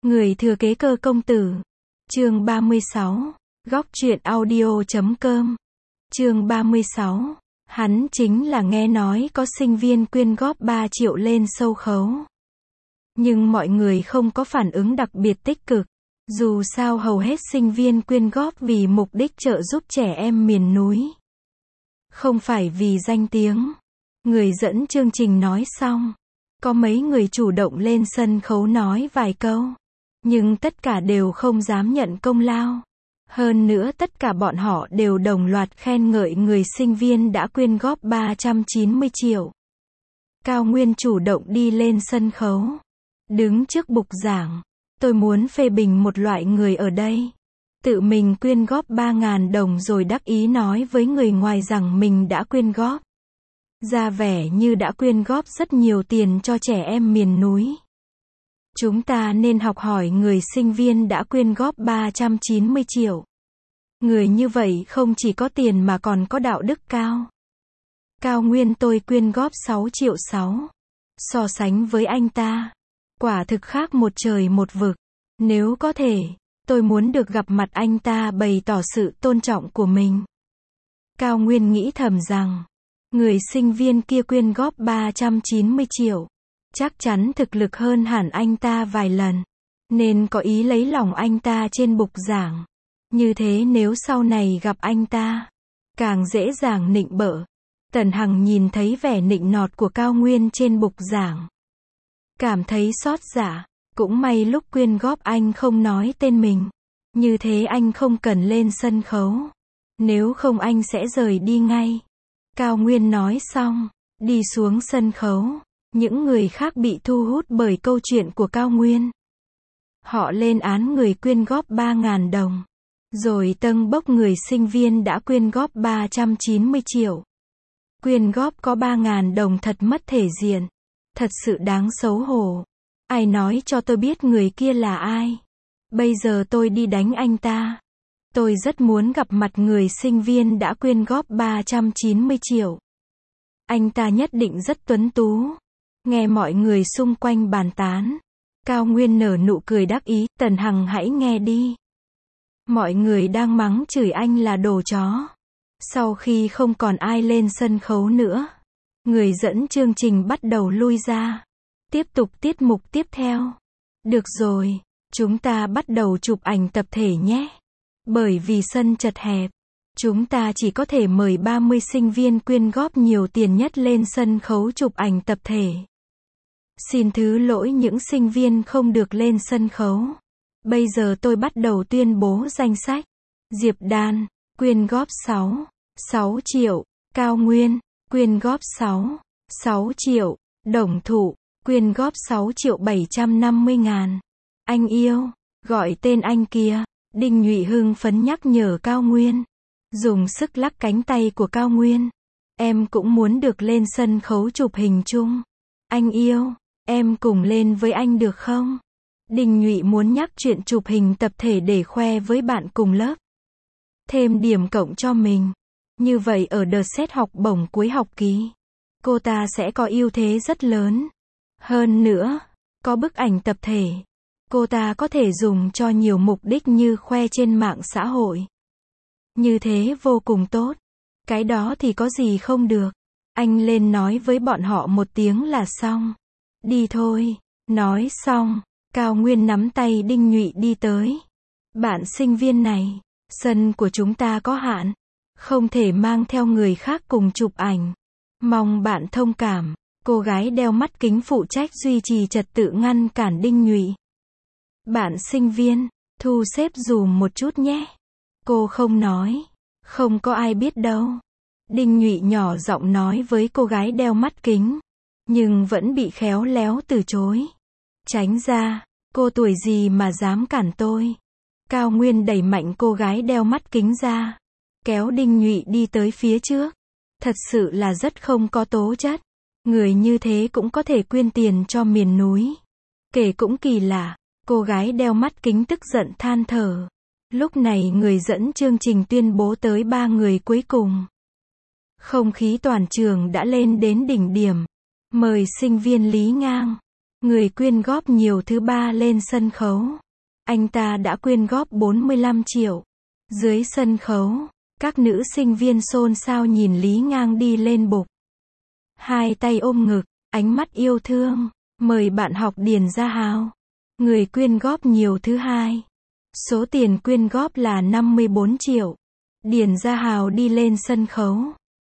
Người thừa kế Cơ công tử. Chương 36. Góc truyện audio.com. Chương 36. Hắn chính là nghe nói có sinh viên quyên góp 3 triệu lên sâu khấu. Nhưng mọi người không có phản ứng đặc biệt tích cực. Dù sao hầu hết sinh viên quyên góp vì mục đích trợ giúp trẻ em miền núi. Không phải vì danh tiếng. Người dẫn chương trình nói xong. Có mấy người chủ động lên sân khấu nói vài câu. Nhưng tất cả đều không dám nhận công lao. Hơn nữa tất cả bọn họ đều đồng loạt khen ngợi người sinh viên đã quyên góp 390 triệu. Cao Nguyên chủ động đi lên sân khấu. Đứng trước bục giảng. Tôi muốn phê bình một loại người ở đây. Tự mình quyên góp 3.000 đồng rồi đắc ý nói với người ngoài rằng mình đã quyên góp. Ra vẻ như đã quyên góp rất nhiều tiền cho trẻ em miền núi. Chúng ta nên học hỏi người sinh viên đã quyên góp 390 triệu. Người như vậy không chỉ có tiền mà còn có đạo đức cao. Cao Nguyên tôi quyên góp 6 triệu 6. So sánh với anh ta, quả thực khác một trời một vực. Nếu có thể, tôi muốn được gặp mặt anh ta bày tỏ sự tôn trọng của mình. Cao Nguyên nghĩ thầm rằng, người sinh viên kia quyên góp 390 triệu. Chắc chắn thực lực hơn hẳn anh ta vài lần. Nên có ý lấy lòng anh ta trên bục giảng. Như thế nếu sau này gặp anh ta, càng dễ dàng nịnh bợ. Tần Hằng nhìn thấy vẻ nịnh nọt của Cao Nguyên trên bục giảng. Cảm thấy xót dạ. Cũng may lúc quyên góp anh không nói tên mình. Như thế anh không cần lên sân khấu. Nếu không anh sẽ rời đi ngay. Cao Nguyên nói xong, đi xuống sân khấu. Những người khác bị thu hút bởi câu chuyện của Cao Nguyên. Họ lên án người quyên góp 3.000 đồng. Rồi tâng bốc người sinh viên đã quyên góp 390 triệu. Quyên góp có 3.000 đồng thật mất thể diện. Thật sự đáng xấu hổ. Ai nói cho tôi biết người kia là ai? Bây giờ tôi đi đánh anh ta. Tôi rất muốn gặp mặt người sinh viên đã quyên góp 390 triệu. Anh ta nhất định rất tuấn tú. Nghe mọi người xung quanh bàn tán. Cao Nguyên nở nụ cười đắc ý, Tần Hằng hãy nghe đi. Mọi người đang mắng chửi anh là đồ chó. Sau khi không còn ai lên sân khấu nữa, người dẫn chương trình bắt đầu lui ra. Tiếp tục tiết mục tiếp theo. Được rồi, chúng ta bắt đầu chụp ảnh tập thể nhé. Bởi vì sân chật hẹp, chúng ta chỉ có thể mời 30 sinh viên quyên góp nhiều tiền nhất lên sân khấu chụp ảnh tập thể. Xin thứ lỗi những sinh viên không được lên sân khấu. Bây giờ tôi bắt đầu tuyên bố danh sách. Diệp Đan, quyên góp 6 triệu. Cao Nguyên, quyên góp 6 triệu. Đồng Thụ, quyên góp 6 triệu 750 ngàn. Anh yêu, gọi tên anh kia. Đinh Nhụy hưng phấn nhắc nhở Cao Nguyên. Dùng sức lắc cánh tay của Cao Nguyên. Em cũng muốn được lên sân khấu chụp hình chung. Anh yêu, em cùng lên với anh được không? Đinh Nhụy muốn nhắc chuyện chụp hình tập thể để khoe với bạn cùng lớp. Thêm điểm cộng cho mình. Như vậy ở đợt xét học bổng cuối học kỳ, cô ta sẽ có ưu thế rất lớn. Hơn nữa, có bức ảnh tập thể. Cô ta có thể dùng cho nhiều mục đích như khoe trên mạng xã hội. Như thế vô cùng tốt. Cái đó thì có gì không được. Anh lên nói với bọn họ một tiếng là xong. Đi thôi. Nói xong, Cao Nguyên nắm tay Đinh Nhụy đi tới. Bạn sinh viên này, sân của chúng ta có hạn. Không thể mang theo người khác cùng chụp ảnh. Mong bạn thông cảm. Cô gái đeo mắt kính phụ trách duy trì trật tự ngăn cản Đinh Nhụy. Bạn sinh viên, thu xếp dùm một chút nhé. Cô không nói. Không có ai biết đâu. Đinh Nhụy nhỏ giọng nói với cô gái đeo mắt kính. Nhưng vẫn bị khéo léo từ chối. Tránh ra, cô tuổi gì mà dám cản tôi. Cao Nguyên đẩy mạnh cô gái đeo mắt kính ra. Kéo Đinh Nhụy đi tới phía trước. Thật sự là rất không có tố chất. Người như thế cũng có thể quyên tiền cho miền núi. Kể cũng kỳ lạ. Cô gái đeo mắt kính tức giận than thở. Lúc này người dẫn chương trình tuyên bố tới 3 người cuối cùng. Không khí toàn trường đã lên đến đỉnh điểm. Mời sinh viên Lý Ngang. Người quyên góp nhiều thứ ba lên sân khấu. Anh ta đã quyên góp 45 triệu. Dưới sân khấu, các nữ sinh viên xôn xao nhìn Lý Ngang đi lên bục. Hai tay ôm ngực, ánh mắt yêu thương. Mời bạn học Điền Gia Hào. Người quyên góp nhiều thứ hai. Số tiền quyên góp là 54 triệu. Điền Gia Hào đi lên sân khấu.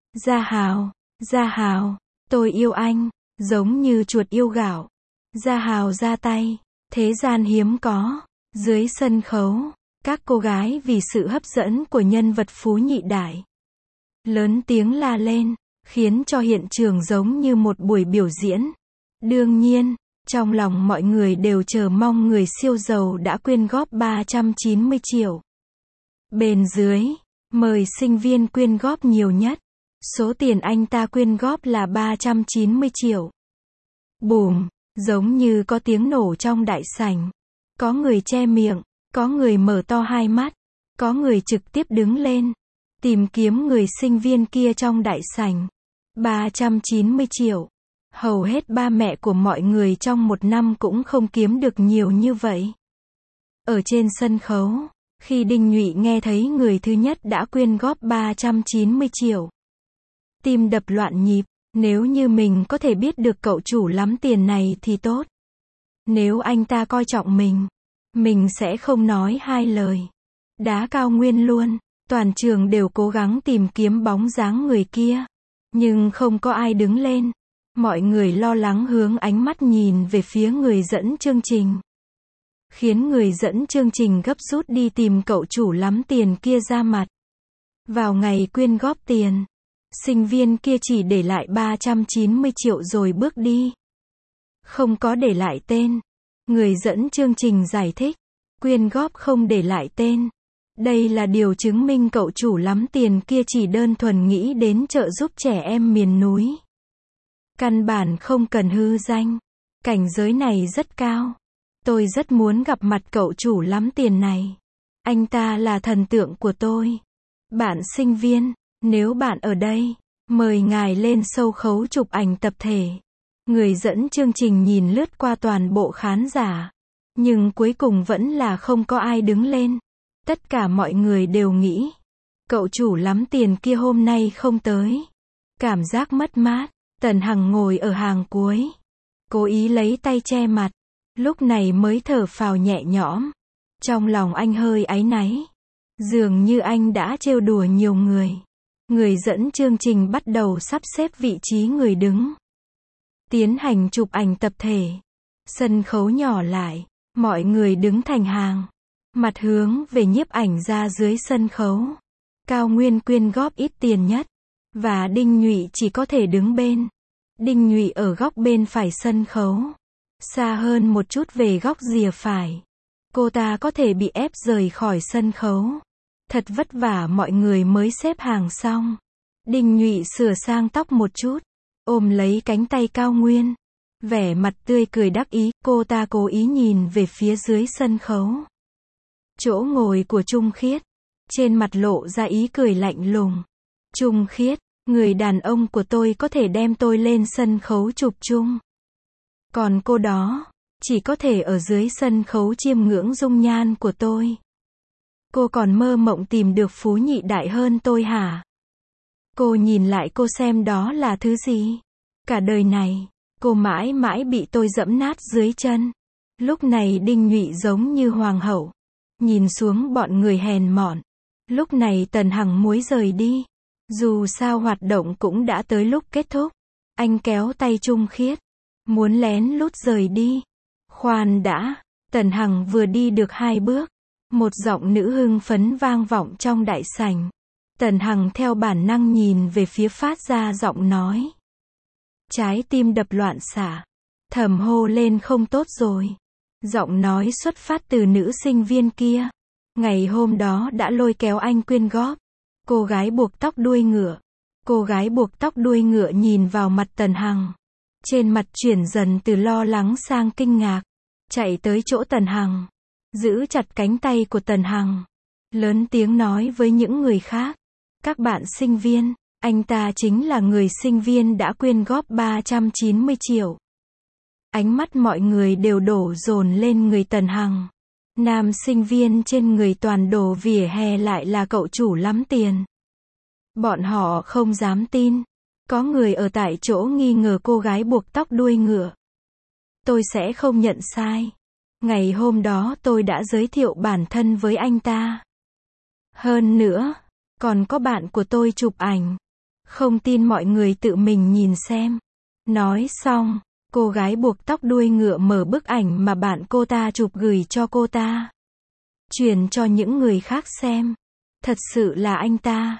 Gia Hào, tôi yêu anh, giống như chuột yêu gạo. Gia Hào ra tay, thế gian hiếm có. Dưới sân khấu, các cô gái vì sự hấp dẫn của nhân vật Phú Nhị Đại lớn tiếng la lên, khiến cho hiện trường giống như một buổi biểu diễn. Đương nhiên, trong lòng mọi người đều chờ mong người siêu giàu đã quyên góp 390 triệu. Bên dưới, mời sinh viên quyên góp nhiều nhất. Số tiền anh ta quyên góp là 390 triệu. Bùm, giống như có tiếng nổ trong đại sảnh. Có người che miệng, có người mở to hai mắt, có người trực tiếp đứng lên, tìm kiếm người sinh viên kia trong đại sảnh. 390 triệu. Hầu hết ba mẹ của mọi người trong một năm cũng không kiếm được nhiều như vậy. Ở trên sân khấu, khi Đinh Nhụy nghe thấy người thứ nhất đã quyên góp 390 triệu. Tim đập loạn nhịp, nếu như mình có thể biết được cậu chủ lắm tiền này thì tốt. Nếu anh ta coi trọng mình sẽ không nói hai lời. Đá cao nguyên luôn, toàn trường đều cố gắng tìm kiếm bóng dáng người kia. Nhưng không có ai đứng lên. Mọi người lo lắng hướng ánh mắt nhìn về phía người dẫn chương trình. Khiến người dẫn chương trình gấp rút đi tìm cậu chủ lắm tiền kia ra mặt. Vào ngày quyên góp tiền, sinh viên kia chỉ để lại 390 triệu rồi bước đi. Không có để lại tên. Người dẫn chương trình giải thích, quyên góp không để lại tên. Đây là điều chứng minh cậu chủ lắm tiền kia chỉ đơn thuần nghĩ đến trợ giúp trẻ em miền núi. Căn bản không cần hư danh. Cảnh giới này rất cao. Tôi rất muốn gặp mặt cậu chủ lắm tiền này. Anh ta là thần tượng của tôi. Bạn sinh viên, nếu bạn ở đây, mời ngài lên sâu khấu chụp ảnh tập thể. Người dẫn chương trình nhìn lướt qua toàn bộ khán giả. Nhưng cuối cùng vẫn là không có ai đứng lên. Tất cả mọi người đều nghĩ, cậu chủ lắm tiền kia hôm nay không tới. Cảm giác mất mát. Tần Hằng ngồi ở hàng cuối, cố ý lấy tay che mặt, lúc này mới thở phào nhẹ nhõm. Trong lòng anh hơi áy náy, dường như anh đã trêu đùa nhiều người. Người dẫn chương trình bắt đầu sắp xếp vị trí người đứng, tiến hành chụp ảnh tập thể. Sân khấu nhỏ lại, mọi người đứng thành hàng, mặt hướng về nhiếp ảnh ra dưới sân khấu. Cao Nguyên quyên góp ít tiền nhất, và Đinh Nhụy chỉ có thể đứng bên. Đinh Nhụy ở góc bên phải sân khấu, xa hơn một chút về góc rìa phải. Cô ta có thể bị ép rời khỏi sân khấu. Thật vất vả mọi người mới xếp hàng xong. Đinh Nhụy sửa sang tóc một chút, ôm lấy cánh tay Cao Nguyên, vẻ mặt tươi cười đắc ý. Cô ta cố ý nhìn về phía dưới sân khấu, chỗ ngồi của Trung Khiết, trên mặt lộ ra ý cười lạnh lùng. Trung Khiết, người đàn ông của tôi có thể đem tôi lên sân khấu chụp chung. Còn cô đó, chỉ có thể ở dưới sân khấu chiêm ngưỡng dung nhan của tôi. Cô còn mơ mộng tìm được Phú Nhị Đại hơn tôi hả? Cô nhìn lại cô xem đó là thứ gì? Cả đời này, cô mãi mãi bị tôi dẫm nát dưới chân. Lúc này Đinh Nhụy giống như hoàng hậu, nhìn xuống bọn người hèn mọn. Lúc này Tần Hằng muốn rời đi. Dù sao hoạt động cũng đã tới lúc kết thúc. Anh kéo tay Trung Khiết, muốn lén lút rời đi. Khoan đã, Tần Hằng vừa đi được 2 bước, một giọng nữ hưng phấn vang vọng trong đại sảnh. Tần Hằng theo bản năng nhìn về phía phát ra giọng nói. Trái tim đập loạn xạ, thầm hô lên không tốt rồi. Giọng nói xuất phát từ nữ sinh viên kia. Ngày hôm đó đã lôi kéo anh quyên góp. Cô gái buộc tóc đuôi ngựa. Cô gái buộc tóc đuôi ngựa nhìn vào mặt Tần Hằng. Trên mặt chuyển dần từ lo lắng sang kinh ngạc. Chạy tới chỗ Tần Hằng, giữ chặt cánh tay của Tần Hằng, lớn tiếng nói với những người khác. Các bạn sinh viên, anh ta chính là người sinh viên đã quyên góp 390 triệu. Ánh mắt mọi người đều đổ dồn lên người Tần Hằng. Nam sinh viên trên người toàn đồ vỉa hè lại là cậu chủ lắm tiền. Bọn họ không dám tin. Có người ở tại chỗ nghi ngờ cô gái buộc tóc đuôi ngựa. Tôi sẽ không nhận sai. Ngày hôm đó tôi đã giới thiệu bản thân với anh ta. Hơn nữa, còn có bạn của tôi chụp ảnh. Không tin mọi người tự mình nhìn xem. Nói xong, cô gái buộc tóc đuôi ngựa mở bức ảnh mà bạn cô ta chụp gửi cho cô ta. Truyền cho những người khác xem. Thật sự là anh ta.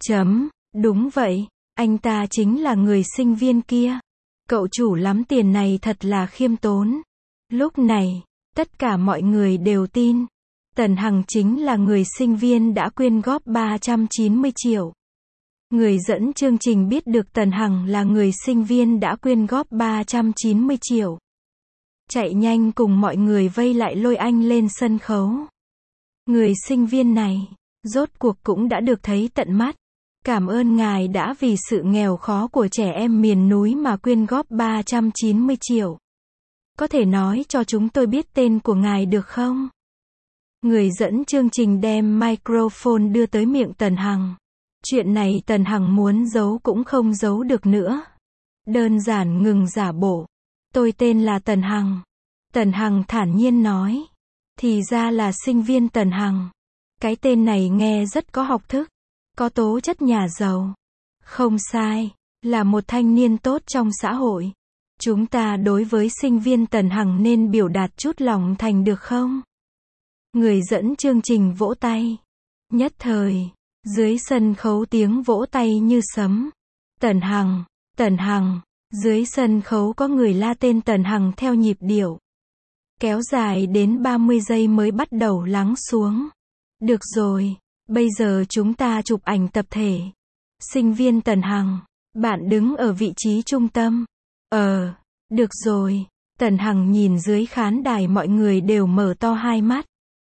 Đúng vậy, anh ta chính là người sinh viên kia. Cậu chủ lắm tiền này thật là khiêm tốn. Lúc này, tất cả mọi người đều tin. Tần Hằng chính là người sinh viên đã quyên góp 390 triệu. Người dẫn chương trình biết được Tần Hằng là người sinh viên đã quyên góp 390 triệu. Chạy nhanh cùng mọi người vây lại lôi anh lên sân khấu. Người sinh viên này, rốt cuộc cũng đã được thấy tận mắt. Cảm ơn ngài đã vì sự nghèo khó của trẻ em miền núi mà quyên góp 390 triệu. Có thể nói cho chúng tôi biết tên của ngài được không? Người dẫn chương trình đem microphone đưa tới miệng Tần Hằng. Chuyện này Tần Hằng muốn giấu cũng không giấu được nữa. Đơn giản ngừng giả bộ. Tôi tên là Tần Hằng. Tần Hằng thản nhiên nói. Thì ra là sinh viên Tần Hằng. Cái tên này nghe rất có học thức. Có tố chất nhà giàu. Không sai, là một thanh niên tốt trong xã hội. Chúng ta đối với sinh viên Tần Hằng nên biểu đạt chút lòng thành được không? Người dẫn chương trình vỗ tay. Nhất thời, dưới sân khấu tiếng vỗ tay như sấm. Tần Hằng, dưới sân khấu có người la tên Tần Hằng theo nhịp điệu. Kéo dài đến 30 giây mới bắt đầu lắng xuống. Được rồi, bây giờ chúng ta chụp ảnh tập thể. Sinh viên Tần Hằng, bạn đứng ở vị trí trung tâm. Được rồi. Tần Hằng nhìn dưới khán đài mọi người đều mở to hai mắt.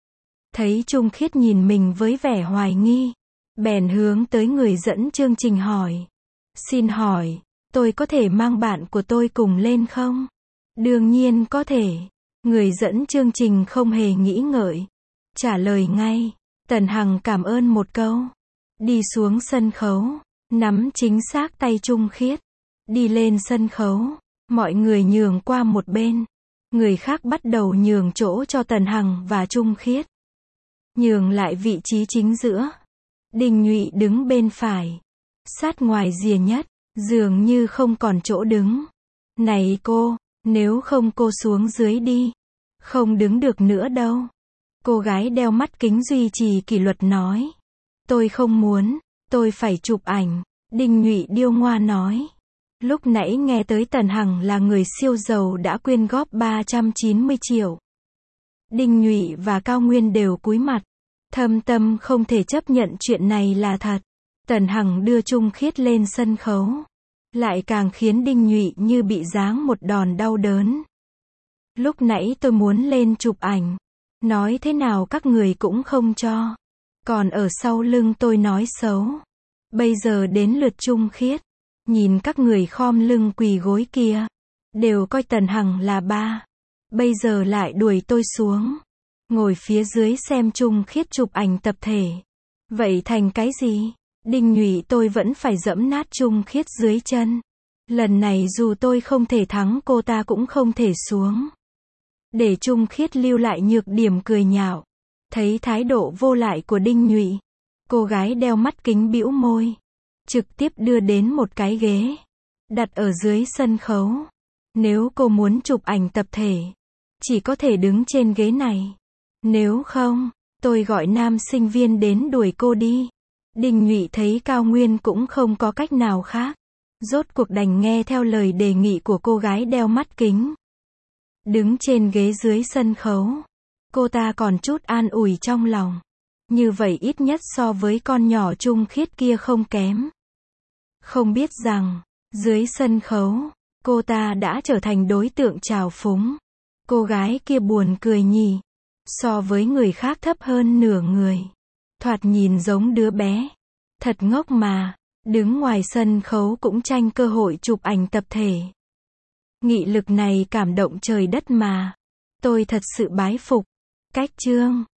Thấy Trung Khiết nhìn mình với vẻ hoài nghi. Bèn hướng tới người dẫn chương trình hỏi. Xin hỏi, tôi có thể mang bạn của tôi cùng lên không? Đương nhiên có thể. Người dẫn chương trình không hề nghĩ ngợi. Trả lời ngay. Tần Hằng cảm ơn một câu. Đi xuống sân khấu. Nắm chính xác tay Trung Khiết. Đi lên sân khấu. Mọi người nhường qua một bên. Người khác bắt đầu nhường chỗ cho Tần Hằng và Trung Khiết. Nhường lại vị trí chính giữa. Đình Nhụy đứng bên phải. Sát ngoài rìa nhất. Dường như không còn chỗ đứng. Này cô, nếu không cô xuống dưới đi. Không đứng được nữa đâu. Cô gái đeo mắt kính duy trì kỷ luật nói. Tôi không muốn, tôi phải chụp ảnh. Đình Nhụy điêu ngoa nói. Lúc nãy nghe tới Tần Hằng là người siêu giàu đã quyên góp 390 triệu. Đình Nhụy và Cao Nguyên đều cúi mặt. Thâm tâm không thể chấp nhận chuyện này là thật. Tần Hằng đưa Trung Khiết lên sân khấu. Lại càng khiến Đình Nhụy như bị giáng một đòn đau đớn. Lúc nãy tôi muốn lên chụp ảnh. Nói thế nào các người cũng không cho. Còn ở sau lưng tôi nói xấu. Bây giờ đến lượt Trung Khiết. Nhìn các người khom lưng quỳ gối kia. Đều coi Tần Hằng là ba. Bây giờ lại đuổi tôi xuống. Ngồi phía dưới xem Trung Khiết chụp ảnh tập thể. Vậy thành cái gì? Đình Nhụy tôi vẫn phải giẫm nát Trung Khiết dưới chân. Lần này dù tôi không thể thắng cô ta cũng không thể xuống. Để Trung Khiết lưu lại nhược điểm cười nhạo. Thấy thái độ vô lại của Đình Nhụy. Cô gái đeo mắt kính bĩu môi. Trực tiếp đưa đến một cái ghế. Đặt ở dưới sân khấu. Nếu cô muốn chụp ảnh tập thể. Chỉ có thể đứng trên ghế này. Nếu không, tôi gọi nam sinh viên đến đuổi cô đi. Đình Nhụy thấy Cao Nguyên cũng không có cách nào khác. Rốt cuộc đành nghe theo lời đề nghị của cô gái đeo mắt kính. Đứng trên ghế dưới sân khấu. Cô ta còn chút an ủi trong lòng. Như vậy ít nhất so với con nhỏ Trung Khiết kia không kém. Không biết rằng, dưới sân khấu, cô ta đã trở thành đối tượng trào phúng. Cô gái kia buồn cười nhỉ. So với người khác thấp hơn nửa người. Thoạt nhìn giống đứa bé. Thật ngốc mà. Đứng ngoài sân khấu cũng tranh cơ hội chụp ảnh tập thể. Nghị lực này cảm động trời đất mà. Tôi thật sự bái phục. Cách chương